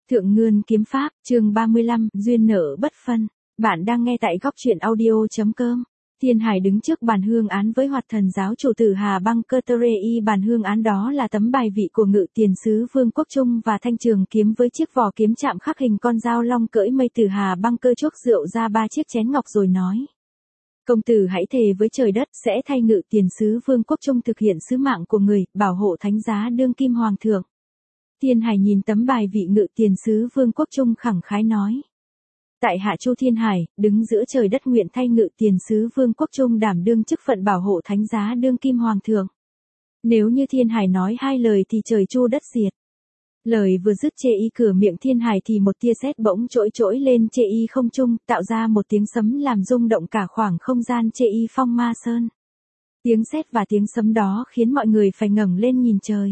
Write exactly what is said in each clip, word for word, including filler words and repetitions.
Thượng Ngươn Kiếm Pháp, chương ba mươi lăm, duyên nợ bất phân. Bạn đang nghe tại góc truyện audio.com. Thiên Hải đứng trước bàn hương án với Hoạt Thần giáo chủ Tử Hà Băng Cơ Tơ Rê Y. Bàn hương án đó là tấm bài vị của Ngự Tiền sứ Vương Quốc Trung và thanh trường kiếm với chiếc vỏ kiếm chạm khắc hình con dao long cưỡi mây. Tử Hà Băng Cơ chuốc rượu ra ba chiếc chén ngọc rồi nói: Công tử hãy thề với trời đất sẽ thay Ngự Tiền sứ Vương Quốc Trung thực hiện sứ mạng của người, bảo hộ thánh giá đương kim hoàng thượng. Thiên Hải nhìn tấm bài vị Ngự Tiền sứ Vương Quốc Trung khẳng khái nói: Tại hạ Chu Thiên Hải, đứng giữa trời đất nguyện thay Ngự Tiền sứ Vương Quốc Trung đảm đương chức phận bảo hộ thánh giá đương kim hoàng thượng. Nếu như Thiên Hải nói hai lời thì trời chu đất diệt. Lời vừa dứt chê y cửa miệng Thiên Hải thì một tia sét bỗng trỗi trỗi lên chê y không trung, tạo ra một tiếng sấm làm rung động cả khoảng không gian chê y Phong Ma Sơn. Tiếng sét và tiếng sấm đó khiến mọi người phải ngẩng lên nhìn trời.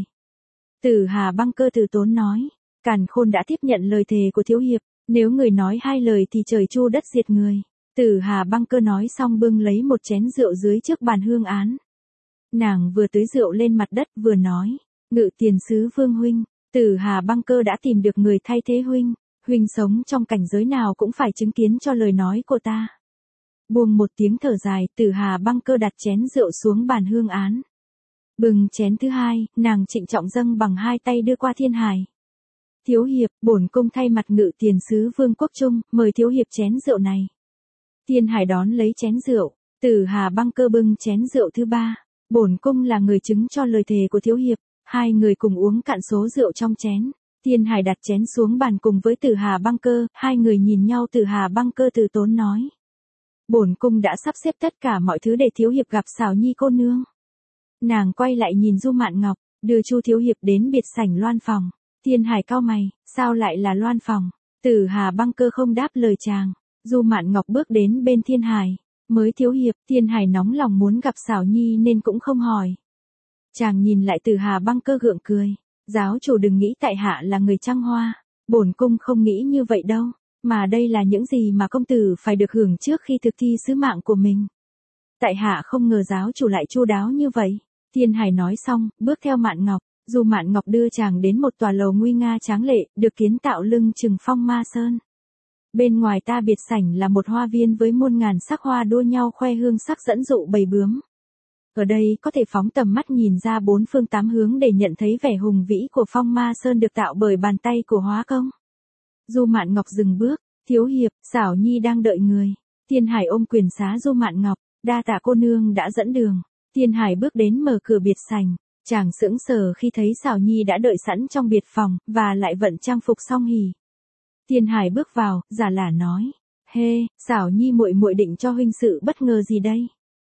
Tử Hà Băng Cơ từ tốn nói: Càn Khôn đã tiếp nhận lời thề của thiếu hiệp, nếu người nói hai lời thì trời chu đất diệt người. Tử Hà Băng Cơ nói xong bưng lấy một chén rượu dưới trước bàn hương án. Nàng vừa tưới rượu lên mặt đất vừa nói: Ngự Tiền sứ Vương huynh, Tử Hà Băng Cơ đã tìm được người thay thế huynh, huynh sống trong cảnh giới nào cũng phải chứng kiến cho lời nói của ta. Buông một tiếng thở dài, Tử Hà Băng Cơ đặt chén rượu xuống bàn hương án. Bừng chén thứ hai, nàng trịnh trọng dâng bằng hai tay đưa qua Thiên Hải. Thiếu hiệp, bổn cung thay mặt Ngự Tiền sứ Vương Quốc Trung, mời thiếu hiệp chén rượu này. Thiên Hải đón lấy chén rượu, Tử Hà Băng Cơ bưng chén rượu thứ ba. Bổn cung là người chứng cho lời thề của thiếu hiệp. Hai người cùng uống cạn số rượu trong chén. Thiên Hải đặt chén xuống bàn cùng với Tử Hà Băng Cơ, hai người nhìn nhau. Tử Hà Băng Cơ từ tốn nói: Bổn cung đã sắp xếp tất cả mọi thứ để thiếu hiệp gặp Xảo Nhi cô nương. Nàng quay lại nhìn Du Mạn Ngọc, đưa Chu thiếu hiệp đến biệt sảnh loan phòng. Thiên Hải cau mày, sao lại là loan phòng? Tử Hà Băng Cơ không đáp lời chàng. Du Mạn Ngọc bước đến bên Thiên Hải, mới thiếu hiệp. Thiên Hải nóng lòng muốn gặp Xảo Nhi nên cũng không hỏi. Chàng nhìn lại Tử Hà Băng Cơ gượng cười: Giáo chủ đừng nghĩ tại hạ là người trăng hoa, bổn cung không nghĩ như vậy đâu, mà đây là những gì mà công tử phải được hưởng trước khi thực thi sứ mạng của mình. Tại hạ không ngờ giáo chủ lại chu đáo như vậy. Thiên Hải nói xong, bước theo Mạn Ngọc. Du Mạn Ngọc đưa chàng đến một tòa lầu nguy nga tráng lệ, được kiến tạo lưng chừng Phong Ma Sơn. Bên ngoài ta biệt sảnh là một hoa viên với muôn ngàn sắc hoa đua nhau khoe hương sắc dẫn dụ bầy bướm. Ở đây có thể phóng tầm mắt nhìn ra bốn phương tám hướng để nhận thấy vẻ hùng vĩ của Phong Ma Sơn được tạo bởi bàn tay của Hóa Công. Du Mạn Ngọc dừng bước: Thiếu hiệp, Xảo Nhi đang đợi người. Thiên Hải ôm quyền xá Du Mạn Ngọc: Đa tạ cô nương đã dẫn đường. Thiên Hải bước đến mở cửa biệt sảnh. Chàng sững sờ khi thấy Xảo Nhi đã đợi sẵn trong biệt phòng, và lại vận trang phục song hỉ. Thiên Hải bước vào, giả lả nói: Hê, Xảo Nhi muội muội định cho huynh sự bất ngờ gì đây?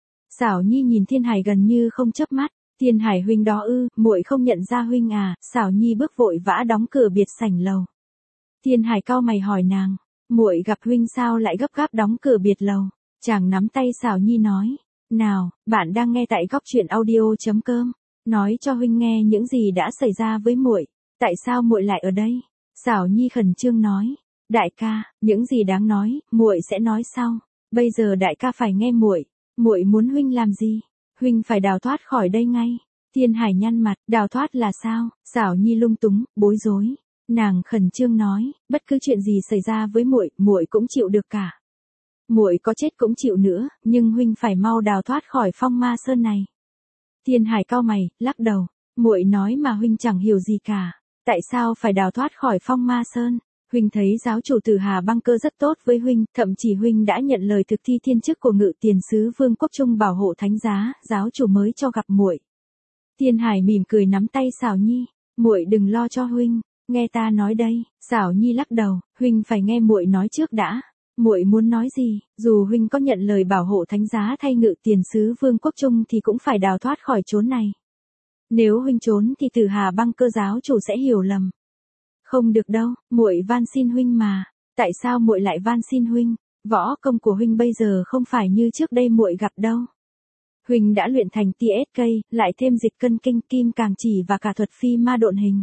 Xảo Nhi nhìn Thiên Hải gần như không chớp mắt. Thiên Hải huynh đó ư? Muội không nhận ra huynh à? Xảo Nhi bước vội vã đóng cửa biệt sảnh lầu. Thiên Hải cau mày hỏi nàng: Muội gặp huynh sao lại gấp gáp đóng cửa biệt lầu? Chàng nắm tay Xảo Nhi nói: Nào, bạn đang nghe tại góc truyện audio.com. Nói cho huynh nghe những gì đã xảy ra với muội. Tại sao muội lại ở đây? Xảo Nhi khẩn trương nói: Đại ca, những gì đáng nói, muội sẽ nói sau. Bây giờ đại ca phải nghe muội. Muội muốn huynh làm gì? Huynh phải đào thoát khỏi đây ngay. Thiên Hải nhăn mặt: Đào thoát là sao? Xảo Nhi lung túng, bối rối. Nàng khẩn trương nói: Bất cứ chuyện gì xảy ra với muội, muội cũng chịu được cả. Muội có chết cũng chịu nữa, nhưng huynh phải mau đào thoát khỏi Phong Ma Sơn này. Thiên Hải cau mày, lắc đầu: Muội nói mà huynh chẳng hiểu gì cả. Tại sao phải đào thoát khỏi Phong Ma Sơn? Huynh thấy giáo chủ Tử Hà Băng Cơ rất tốt với huynh, thậm chí huynh đã nhận lời thực thi thiên chức của Ngự Tiền sứ Vương Quốc Trung bảo hộ thánh giá, giáo chủ mới cho gặp muội. Thiên Hải mỉm cười nắm tay Xảo Nhi: Muội đừng lo cho huynh, nghe ta nói đây. Xảo Nhi lắc đầu: Huynh phải nghe muội nói trước đã. Muội muốn nói gì? Dù huynh có nhận lời bảo hộ thánh giá thay Ngự Tiền sứ Vương Quốc Trung thì cũng phải đào thoát khỏi chốn này. Nếu huynh trốn thì Tử Hà Băng Cơ giáo chủ sẽ hiểu lầm. Không được đâu, muội van xin huynh mà. Tại sao muội lại van xin huynh? Võ công của huynh bây giờ không phải như trước đây muội gặp đâu. Huynh đã luyện thành tê ét ca, lại thêm dịch cân kinh, kim càng chỉ và cả thuật phi ma độn hình.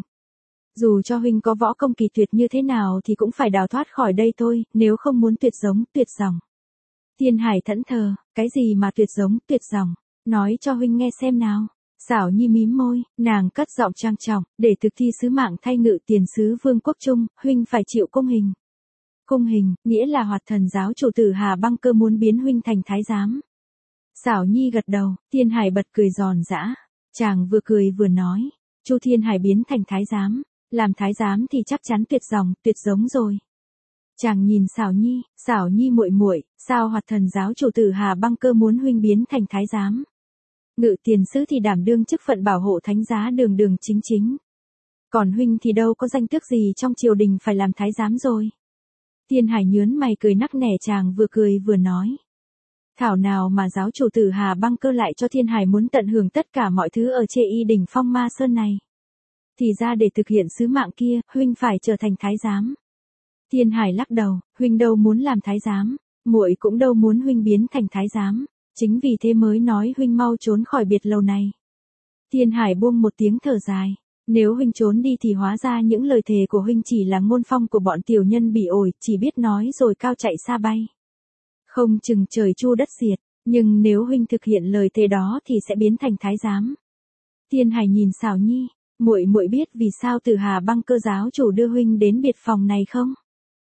Dù cho huynh có võ công kỳ tuyệt như thế nào thì cũng phải đào thoát khỏi đây thôi, nếu không muốn tuyệt giống, tuyệt dòng. Thiên Hải thẫn thờ: Cái gì mà tuyệt giống, tuyệt dòng? Nói cho huynh nghe xem nào. Xảo Nhi mím môi, nàng cất giọng trang trọng, để thực thi sứ mạng thay ngự tiền sứ Vương quốc Trung, huynh phải chịu cung hình. Cung hình, nghĩa là Hoạt Thần giáo chủ tử Hà Băng Cơ muốn biến huynh thành thái giám. Xảo Nhi gật đầu, Thiên Hải bật cười giòn giã. Chàng vừa cười vừa nói, Chu Thiên Hải biến thành thái giám, làm thái giám thì chắc chắn tuyệt dòng, tuyệt giống rồi. Chàng nhìn Xảo Nhi, Xảo Nhi muội muội, sao Hoạt Thần giáo chủ tử Hà Băng Cơ muốn huynh biến thành thái giám? Ngự tiền sứ thì đảm đương chức phận bảo hộ thánh giá đường đường chính chính. Còn huynh thì đâu có danh tước gì trong triều đình phải làm thái giám rồi. Thiên Hải nhớn mày cười nắc nẻ, chàng vừa cười vừa nói. Thảo nào mà giáo chủ tử Hà Băng Cơ lại cho Thiên Hải muốn tận hưởng tất cả mọi thứ ở Chê Y đỉnh Phong Ma Sơn này. Thì ra để thực hiện sứ mạng kia, huynh phải trở thành thái giám. Thiên Hải lắc đầu, huynh đâu muốn làm thái giám, muội cũng đâu muốn huynh biến thành thái giám, chính vì thế mới nói huynh mau trốn khỏi biệt lầu này. Thiên Hải buông một tiếng thở dài, nếu huynh trốn đi thì hóa ra những lời thề của huynh chỉ là ngôn phong của bọn tiểu nhân bỉ ổi, chỉ biết nói rồi cao chạy xa bay. Không chừng trời chu đất diệt, nhưng nếu huynh thực hiện lời thề đó thì sẽ biến thành thái giám. Thiên Hải nhìn Xảo Nhi, muội muội biết vì sao Tử Hà Băng Cơ giáo chủ đưa huynh đến biệt phòng này không?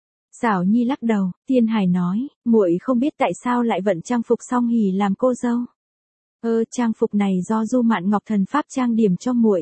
Xảo Nhi lắc đầu, Thiên Hải nói, muội không biết tại sao lại vận trang phục Song Hỷ làm cô dâu. Ơ, trang phục này do Du Mạn Ngọc thần pháp trang điểm cho muội.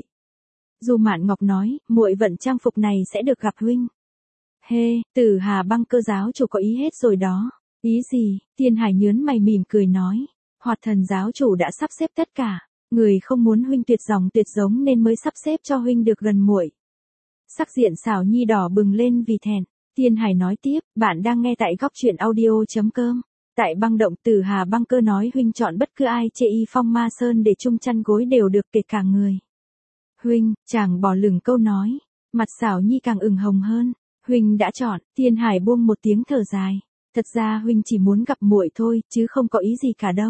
Du Mạn Ngọc nói, muội vận trang phục này sẽ được gặp huynh. Hê, Tử Hà Băng Cơ giáo chủ có ý hết rồi đó. Ý gì? Thiên Hải nhớn mày mỉm cười nói, Hoạt Thần giáo chủ đã sắp xếp tất cả, người không muốn huynh tuyệt dòng tuyệt giống nên mới sắp xếp cho huynh được gần muội. Sắc diện Xảo Nhi đỏ bừng lên vì thẹn. Thiên Hải nói tiếp, bạn đang nghe tại góc truyện audio.com. Tại băng động Tử Hà Băng Cơ nói huynh chọn bất cứ ai Chê Y Phong Ma Sơn để chung chăn gối đều được, kể cả người. Huynh, chàng bỏ lửng câu nói, mặt Xảo Nhi càng ửng hồng hơn. Huynh đã chọn. Thiên Hải buông một tiếng thở dài. Thật ra huynh chỉ muốn gặp muội thôi, chứ không có ý gì cả đâu.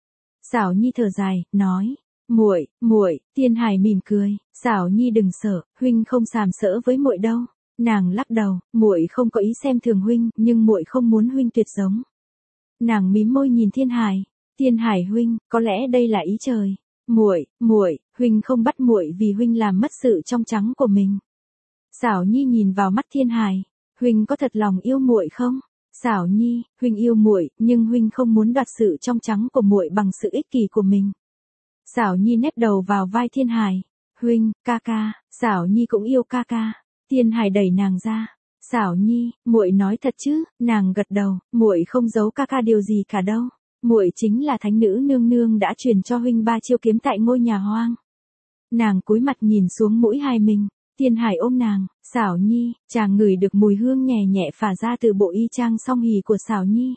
Xảo Nhi thở dài, nói, muội, muội. Thiên Hải mỉm cười, Xảo Nhi đừng sợ, huynh không sàm sỡ với muội đâu. Nàng lắc đầu, muội không có ý xem thường huynh, nhưng muội không muốn huynh tuyệt giống. Nàng mím môi nhìn Thiên Hải, Thiên Hải huynh, có lẽ đây là ý trời. Muội, muội, huynh không bắt muội vì huynh làm mất sự trong trắng của mình. Xảo Nhi nhìn vào mắt Thiên Hải, huynh có thật lòng yêu muội không? Xảo Nhi, huynh yêu muội, nhưng huynh không muốn đoạt sự trong trắng của muội bằng sự ích kỷ của mình. Xảo Nhi nép đầu vào vai Thiên Hải, huynh, ca ca. Xảo Nhi cũng yêu ca ca. Thiên Hải đẩy nàng ra. Xảo Nhi, muội nói thật chứ? Nàng gật đầu, muội không giấu ca ca điều gì cả đâu. Muội chính là thánh nữ nương nương đã truyền cho huynh ba chiêu kiếm tại ngôi nhà hoang. Nàng cúi mặt nhìn xuống mũi hai mình. Thiên Hải ôm nàng, Xảo Nhi, chàng ngửi được mùi hương nhẹ nhẹ phả ra từ bộ y trang Song Hỷ của Xảo Nhi.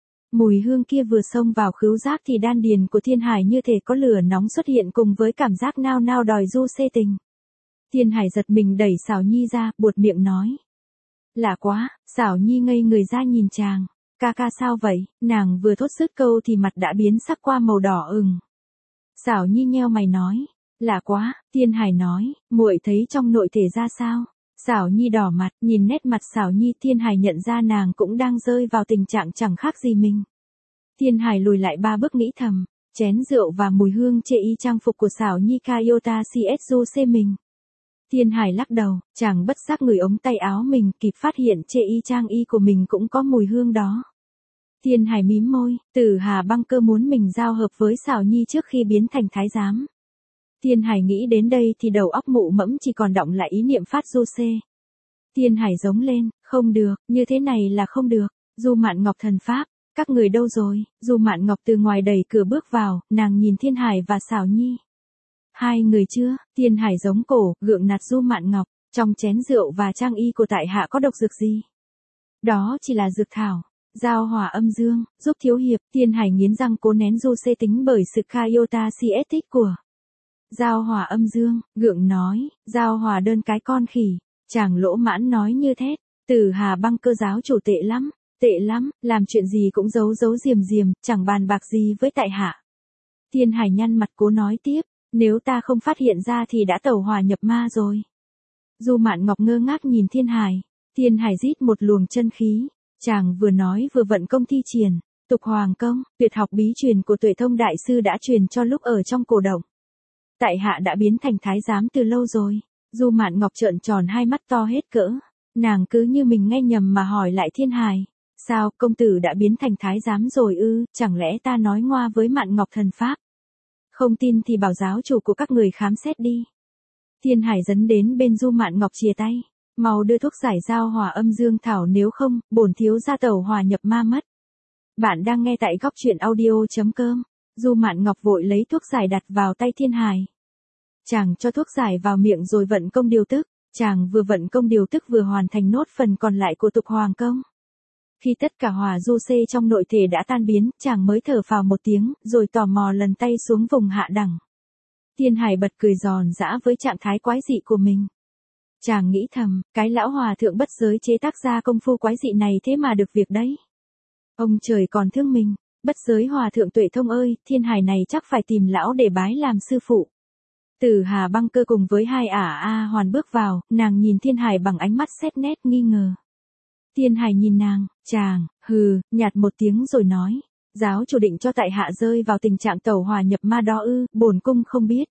Mùi hương kia vừa xông vào khứu giác thì đan điền của Thiên Hải như thể có lửa nóng xuất hiện cùng với cảm giác nao nao đòi du xê tình. Thiên Hải giật mình đẩy Xảo Nhi ra, buột miệng nói. Lạ quá. Xảo Nhi ngây người ra nhìn chàng. Ca ca sao vậy? Nàng vừa thốt dứt câu thì mặt đã biến sắc qua màu đỏ ửng. Xảo Nhi nheo mày nói. Lạ quá. Thiên Hải nói, muội thấy trong nội thể ra sao? Xảo Nhi đỏ mặt, nhìn nét mặt Xảo Nhi, Thiên Hải nhận ra nàng cũng đang rơi vào tình trạng chẳng khác gì mình. Thiên Hải lùi lại ba bước nghĩ thầm, chén rượu và mùi hương Chê Y trang phục của Xảo Nhi Kayota Csu C mình. Thiên Hải lắc đầu, chàng bất giác ngửi ống tay áo mình, kịp phát hiện Chê Y trang y của mình cũng có mùi hương đó. Thiên Hải mím môi, Tử Hà Băng Cơ muốn mình giao hợp với Xảo Nhi trước khi biến thành thái giám. Thiên Hải nghĩ đến đây thì đầu óc mụ mẫm chỉ còn đọng lại ý niệm phát du xê. Thiên Hải giống lên, không được, như thế này là không được. Du Mạn Ngọc thần pháp, các người đâu rồi? Du Mạn Ngọc từ ngoài đẩy cửa bước vào, nàng nhìn Thiên Hải và Xảo Nhi. Hai người chưa? Thiên Hải giống cổ, gượng nạt Du Mạn Ngọc, trong chén rượu và trang y của tại hạ có độc dược gì? Đó chỉ là dược thảo. Giao hỏa âm dương, giúp thiếu hiệp. Thiên Hải nghiến răng cố nén du xê tính bởi sự Kayota cs thích của Giao hỏa âm dương, gượng nói, giao hỏa đơn cái con khỉ. Chàng lỗ mãn nói như thét, Tử Hà Băng Cơ giáo chủ tệ lắm, tệ lắm, làm chuyện gì cũng giấu giấu diềm diềm, chẳng bàn bạc gì với tại hạ. Thiên Hải nhăn mặt cố nói tiếp, nếu ta không phát hiện ra thì đã tẩu hỏa nhập ma rồi. Du Mạn Ngọc ngơ ngác nhìn Thiên Hải. Thiên Hải rít một luồng chân khí. Chàng vừa nói vừa vận công thi triển, tục hoàng công, tuyệt học bí truyền của Tuệ Thông đại sư đã truyền cho lúc ở trong cổ động. tại hạ đã biến thành thái giám từ lâu rồi. Du Mạn Ngọc trợn tròn hai mắt to hết cỡ. Nàng cứ như mình nghe nhầm mà hỏi lại Thiên Hải. Sao, công tử đã biến thành thái giám rồi ư, chẳng lẽ ta nói ngoa với Mạn Ngọc thần pháp? Không tin thì bảo giáo chủ của các người khám xét đi. Thiên Hải dấn đến bên Du Mạn Ngọc chìa tay. Mau đưa thuốc giải giao hỏa âm dương thảo, nếu không, bổn thiếu gia tẩu hỏa nhập ma mất. Bạn đang nghe tại góc truyện audio.com. Du Mạn Ngọc vội lấy thuốc giải đặt vào tay Thiên Hải. Chàng cho thuốc giải vào miệng rồi vận công điều tức. Chàng vừa vận công điều tức vừa hoàn thành nốt phần còn lại của tục hoàng công. Khi tất cả hỏa du xê trong nội thể đã tan biến, chàng mới thở phào một tiếng, rồi tò mò lần tay xuống vùng hạ đẳng. Thiên Hải bật cười giòn giã với trạng thái quái dị của mình. Chàng nghĩ thầm, cái lão hòa thượng bất giới chế tác ra công phu quái dị này thế mà được việc đấy. Ông trời còn thương mình, bất giới hòa thượng tuệ thông ơi, Thiên Hải này chắc phải tìm lão để bái làm sư phụ. Tử Hà Băng Cơ cùng với hai ả A Hoàn bước vào, nàng nhìn Thiên Hải bằng ánh mắt xét nét nghi ngờ. Thiên Hải nhìn nàng, chàng, hừ, nhạt một tiếng rồi nói, giáo chủ định cho tại hạ rơi vào tình trạng tẩu hỏa nhập ma đó ư, bổn cung không biết.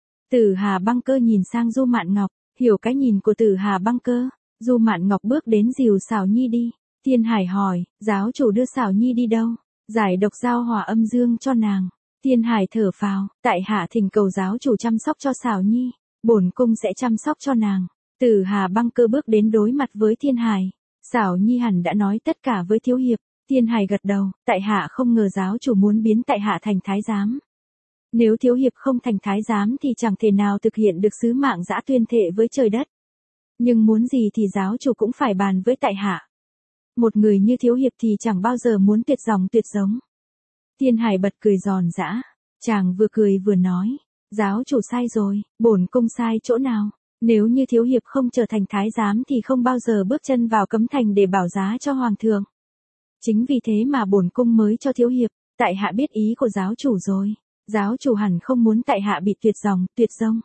Tử Hà Băng Cơ nhìn sang Du Mạn Ngọc, hiểu cái nhìn của Tử Hà Băng Cơ. Du Mạn Ngọc bước đến dìu Sảo Nhi đi. Thiên Hải hỏi, giáo chủ đưa Sảo Nhi đi đâu? Giải độc giao hỏa âm dương cho nàng. Thiên Hải thở phào, tại hạ thỉnh cầu giáo chủ chăm sóc cho Sảo Nhi, bổn cung sẽ chăm sóc cho nàng. Tử Hà Băng Cơ bước đến đối mặt với Thiên Hải. Sảo Nhi hẳn đã nói tất cả với thiếu hiệp. Thiên Hải gật đầu, tại hạ không ngờ giáo chủ muốn biến tại hạ thành thái giám. Nếu thiếu hiệp không thành thái giám thì chẳng thể nào thực hiện được sứ mạng giã tuyên thệ với trời đất. Nhưng muốn gì thì giáo chủ cũng phải bàn với tại hạ. Một người như thiếu hiệp thì chẳng bao giờ muốn tuyệt dòng tuyệt giống. Thiên Hải bật cười giòn giã. Chàng vừa cười vừa nói, giáo chủ sai rồi, bổn cung sai chỗ nào? Nếu như thiếu hiệp không trở thành thái giám thì không bao giờ bước chân vào cấm thành để bảo giá cho hoàng thượng. Chính vì thế mà bổn cung mới cho thiếu hiệp, tại hạ biết ý của giáo chủ rồi. Giáo chủ hẳn không muốn tại hạ bị tuyệt dòng, tuyệt dông.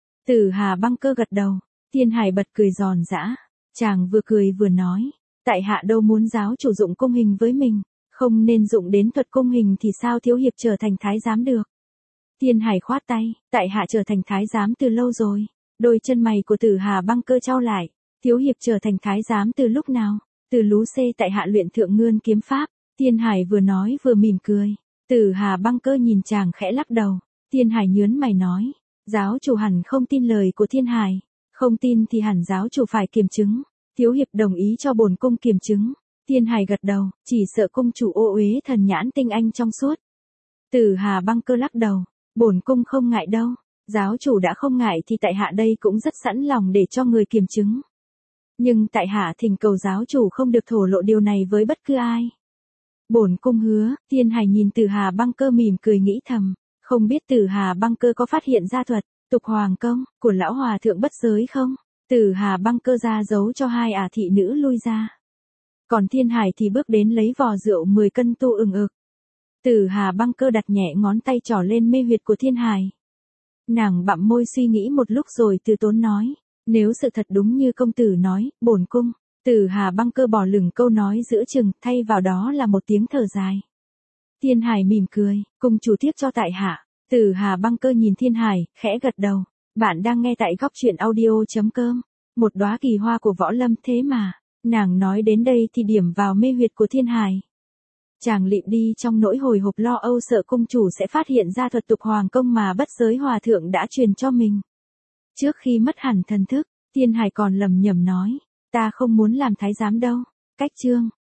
Tử Hà Băng Cơ gật đầu. Thiên Hải bật cười giòn giã. Chàng vừa cười vừa nói, tại hạ đâu muốn giáo chủ dụng cung hình với mình, không nên dụng đến thuật cung hình thì sao thiếu hiệp trở thành thái giám được. Thiên Hải khoát tay, tại hạ trở thành thái giám từ lâu rồi. Đôi chân mày của Tử Hà Băng Cơ chau lại, thiếu hiệp trở thành thái giám từ lúc nào? Từ lú xê tại hạ luyện thượng ngươn kiếm pháp. Thiên Hải vừa nói vừa mỉm cười. Tử Hà Băng Cơ nhìn chàng khẽ lắc đầu. Thiên Hải nhớn mày nói, giáo chủ hẳn không tin lời của Thiên Hải. Không tin thì hẳn giáo chủ phải kiểm chứng. Thiếu hiệp đồng ý cho bổn cung kiểm chứng. Thiên Hải gật đầu, chỉ sợ cung chủ ô uế thần nhãn tinh anh trong suốt. Tử Hà Băng Cơ lắc đầu, bổn cung không ngại đâu. Giáo chủ đã không ngại thì tại hạ đây cũng rất sẵn lòng để cho người kiểm chứng. Nhưng tại hạ thỉnh cầu giáo chủ không được thổ lộ điều này với bất cứ ai. Bổn cung hứa. Thiên Hải nhìn Tử Hà Băng Cơ mỉm cười nghĩ thầm, không biết Tử Hà Băng Cơ có phát hiện ra thuật tục hoàng công của lão hòa thượng bất giới không? Tử Hà Băng Cơ ra dấu cho hai ả thị nữ lui ra. Còn Thiên Hải thì bước đến lấy vò rượu mười cân tu ừng ực. Tử Hà Băng Cơ đặt nhẹ ngón tay trỏ lên mê huyệt của Thiên Hải. Nàng bặm môi suy nghĩ một lúc rồi từ tốn nói, nếu sự thật đúng như công tử nói, bổn cung. Tử Hà Băng Cơ bỏ lửng câu nói giữa chừng, thay vào đó là một tiếng thở dài. Thiên Hải mỉm cười, cung chủ tiếc cho tại hạ. Tử Hà Băng Cơ nhìn Thiên Hải, khẽ gật đầu. Bạn đang nghe tại góc truyện audio.com. Một đóa kỳ hoa của võ lâm thế mà. Nàng nói đến đây thì điểm vào mê huyệt của Thiên Hải. Chàng lịm đi trong nỗi hồi hộp lo âu sợ cung chủ sẽ phát hiện ra thuật tục hoàng công mà bất giới hòa thượng đã truyền cho mình. Trước khi mất hẳn thần thức, Thiên Hải còn lầm nhầm nói, ta không muốn làm thái giám đâu. Cách chương